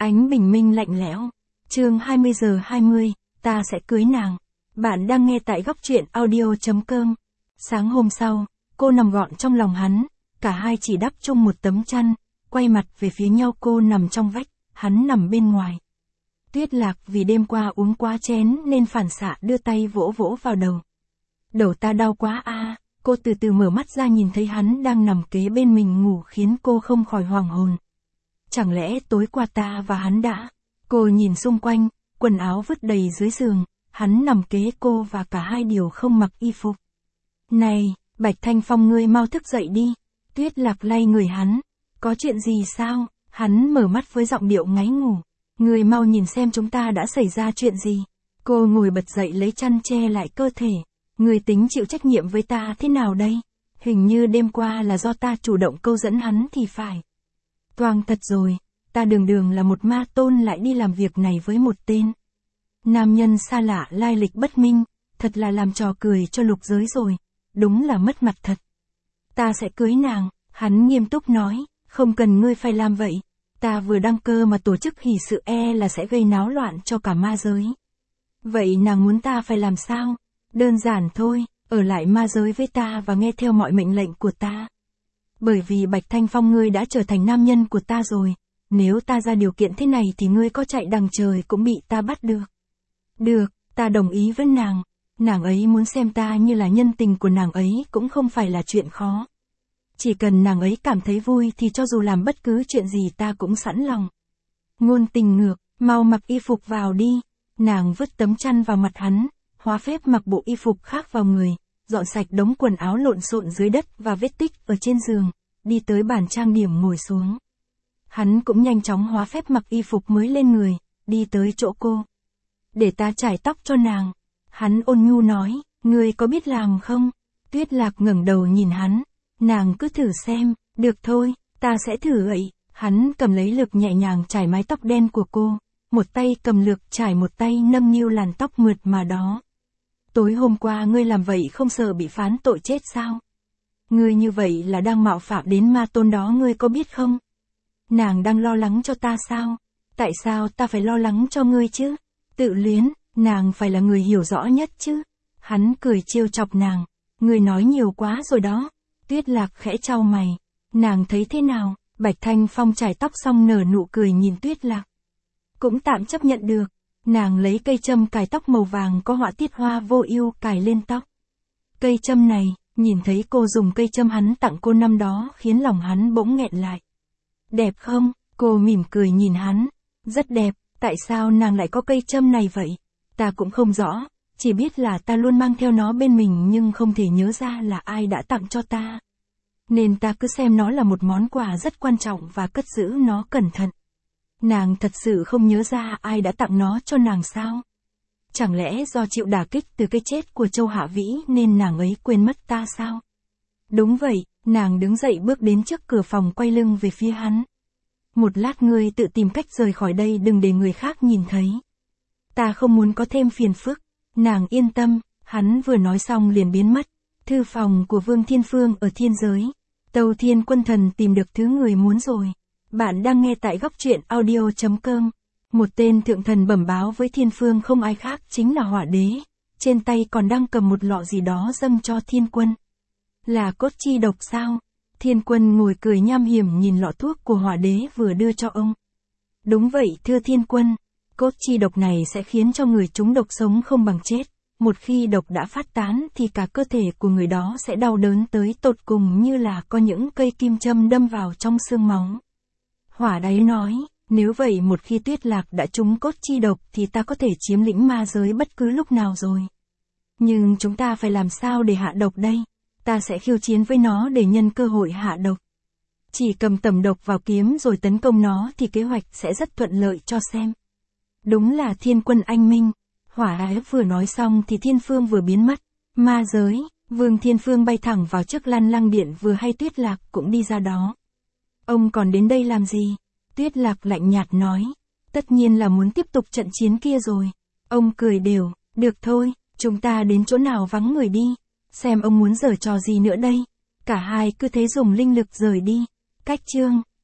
Ánh bình minh lạnh lẽo. Chương 20:20, ta sẽ cưới nàng. Bạn đang nghe tại góc truyện audio.com. Sáng hôm sau, cô nằm gọn trong lòng hắn, cả hai chỉ đắp chung một tấm chăn, quay mặt về phía nhau. Cô nằm trong vách, hắn nằm bên ngoài. Tuyết Lạc vì đêm qua uống quá chén nên phản xạ đưa tay vỗ vỗ vào đầu. Đầu ta đau quá a. Cô từ từ mở mắt ra, nhìn thấy hắn đang nằm kế bên mình ngủ khiến cô không khỏi hoảng hồn. Chẳng lẽ tối qua ta và hắn đã... Cô nhìn xung quanh, quần áo vứt đầy dưới giường, hắn nằm kế cô và cả hai đều không mặc y phục. Này, Bạch Thanh Phong, ngươi mau thức dậy đi. Tuyết Lạc lay người hắn. Có chuyện gì sao? Hắn mở mắt với giọng điệu ngáy ngủ. Ngươi mau nhìn xem chúng ta đã xảy ra chuyện gì. Cô ngồi bật dậy lấy chăn che lại cơ thể. Ngươi tính chịu trách nhiệm với ta thế nào đây? Hình như đêm qua là do ta chủ động câu dẫn hắn thì phải. Toang thật rồi, ta đường là một ma tôn lại đi làm việc này với một tên nam nhân xa lạ lai lịch bất minh, thật là làm trò cười cho lục giới rồi, đúng là mất mặt thật. Ta sẽ cưới nàng, hắn nghiêm túc nói, không cần ngươi phải làm vậy, ta vừa đăng cơ mà tổ chức hỷ sự là sẽ gây náo loạn cho cả ma giới. Vậy nàng muốn ta phải làm sao? Đơn giản thôi, ở lại ma giới với ta và nghe theo mọi mệnh lệnh của ta. Bởi vì Bạch Thanh Phong, ngươi đã trở thành nam nhân của ta rồi, nếu ta ra điều kiện thế này thì ngươi có chạy đằng trời cũng bị ta bắt được. Được, ta đồng ý với nàng, nàng ấy muốn xem ta như là nhân tình của nàng ấy cũng không phải là chuyện khó. Chỉ cần nàng ấy cảm thấy vui thì cho dù làm bất cứ chuyện gì ta cũng sẵn lòng. Ngôn tình ngược, mau mặc y phục vào đi. Nàng vứt tấm chăn vào mặt hắn, hóa phép mặc bộ y phục khác vào người, dọn sạch đống quần áo lộn xộn dưới đất và vết tích ở trên giường, đi tới bàn trang điểm ngồi xuống. Hắn cũng nhanh chóng hóa phép mặc y phục mới lên người, đi tới chỗ cô. Để ta chải tóc cho nàng. Hắn ôn nhu nói, ngươi có biết làm không? Tuyết Lạc ngẩng đầu nhìn hắn, nàng cứ thử xem, được thôi, ta sẽ thử vậy. Hắn cầm lấy lược nhẹ nhàng chải mái tóc đen của cô, một tay cầm lược chải, một tay nâng niu làn tóc mượt mà đó. Tối hôm qua ngươi làm vậy không sợ bị phán tội chết sao? Ngươi như vậy là đang mạo phạm đến ma tôn đó, ngươi có biết không? Nàng đang lo lắng cho ta sao? Tại sao ta phải lo lắng cho ngươi chứ? Tự luyến, nàng phải là người hiểu rõ nhất chứ. Hắn cười trêu chọc nàng, ngươi nói nhiều quá rồi đó. Tuyết Lạc khẽ chau mày, nàng thấy thế nào? Bạch Thanh Phong chải tóc xong nở nụ cười nhìn Tuyết Lạc. Cũng tạm chấp nhận được. Nàng lấy cây châm cài tóc màu vàng có họa tiết hoa vô ưu cài lên tóc. Cây châm này, nhìn thấy cô dùng cây châm hắn tặng cô năm đó khiến lòng hắn bỗng nghẹn lại. Đẹp không? Cô mỉm cười nhìn hắn. Rất đẹp, tại sao nàng lại có cây châm này vậy? Ta cũng không rõ, chỉ biết là ta luôn mang theo nó bên mình nhưng không thể nhớ ra là ai đã tặng cho ta. Nên ta cứ xem nó là một món quà rất quan trọng và cất giữ nó cẩn thận. Nàng thật sự không nhớ ra ai đã tặng nó cho nàng sao? Chẳng lẽ do chịu đả kích từ cái chết của Châu Hạ Vĩ nên nàng ấy quên mất ta sao? Đúng vậy, nàng đứng dậy bước đến trước cửa phòng, quay lưng về phía hắn. Một lát ngươi tự tìm cách rời khỏi đây, đừng để người khác nhìn thấy. Ta không muốn có thêm phiền phức. Nàng yên tâm, hắn vừa nói xong liền biến mất. Thư phòng của Vương Thiên Phương ở thiên giới. Tâu Thiên Quân Thần tìm được thứ người muốn rồi. Bạn đang nghe tại góc truyện audio.com. Một tên thượng thần bẩm báo với Thiên Phương không ai khác chính là Hỏa Đế. Trên tay còn đang cầm một lọ gì đó dâng cho Thiên Quân. Là cốt chi độc sao? Thiên Quân ngồi cười nham hiểm nhìn lọ thuốc của Hỏa Đế vừa đưa cho ông. Đúng vậy thưa Thiên Quân. Cốt chi độc này sẽ khiến cho người trúng độc sống không bằng chết. Một khi độc đã phát tán thì cả cơ thể của người đó sẽ đau đớn tới tột cùng, như là có những cây kim châm đâm vào trong xương máu. Hỏa Đế nói, nếu vậy một khi Tuyết Lạc đã trúng cốt chi độc thì ta có thể chiếm lĩnh ma giới bất cứ lúc nào rồi. Nhưng chúng ta phải làm sao để hạ độc đây? Ta sẽ khiêu chiến với nó để nhân cơ hội hạ độc. Chỉ cầm tẩm độc vào kiếm rồi tấn công nó thì kế hoạch sẽ rất thuận lợi cho xem. Đúng là Thiên Quân anh minh. Hỏa Đế vừa nói xong thì Thiên Phương vừa biến mất. Ma giới, Vương Thiên Phương bay thẳng vào trước Lan Lăng Điện, vừa hay Tuyết Lạc cũng đi ra đó. Ông còn đến đây làm gì? Tuyết Lạc lạnh nhạt nói. Tất nhiên là muốn tiếp tục trận chiến kia rồi. Ông cười đều, được thôi, chúng ta đến chỗ nào vắng người đi. Xem ông muốn giở trò gì nữa đây. Cả hai cứ thế dùng linh lực rời đi. Cách chương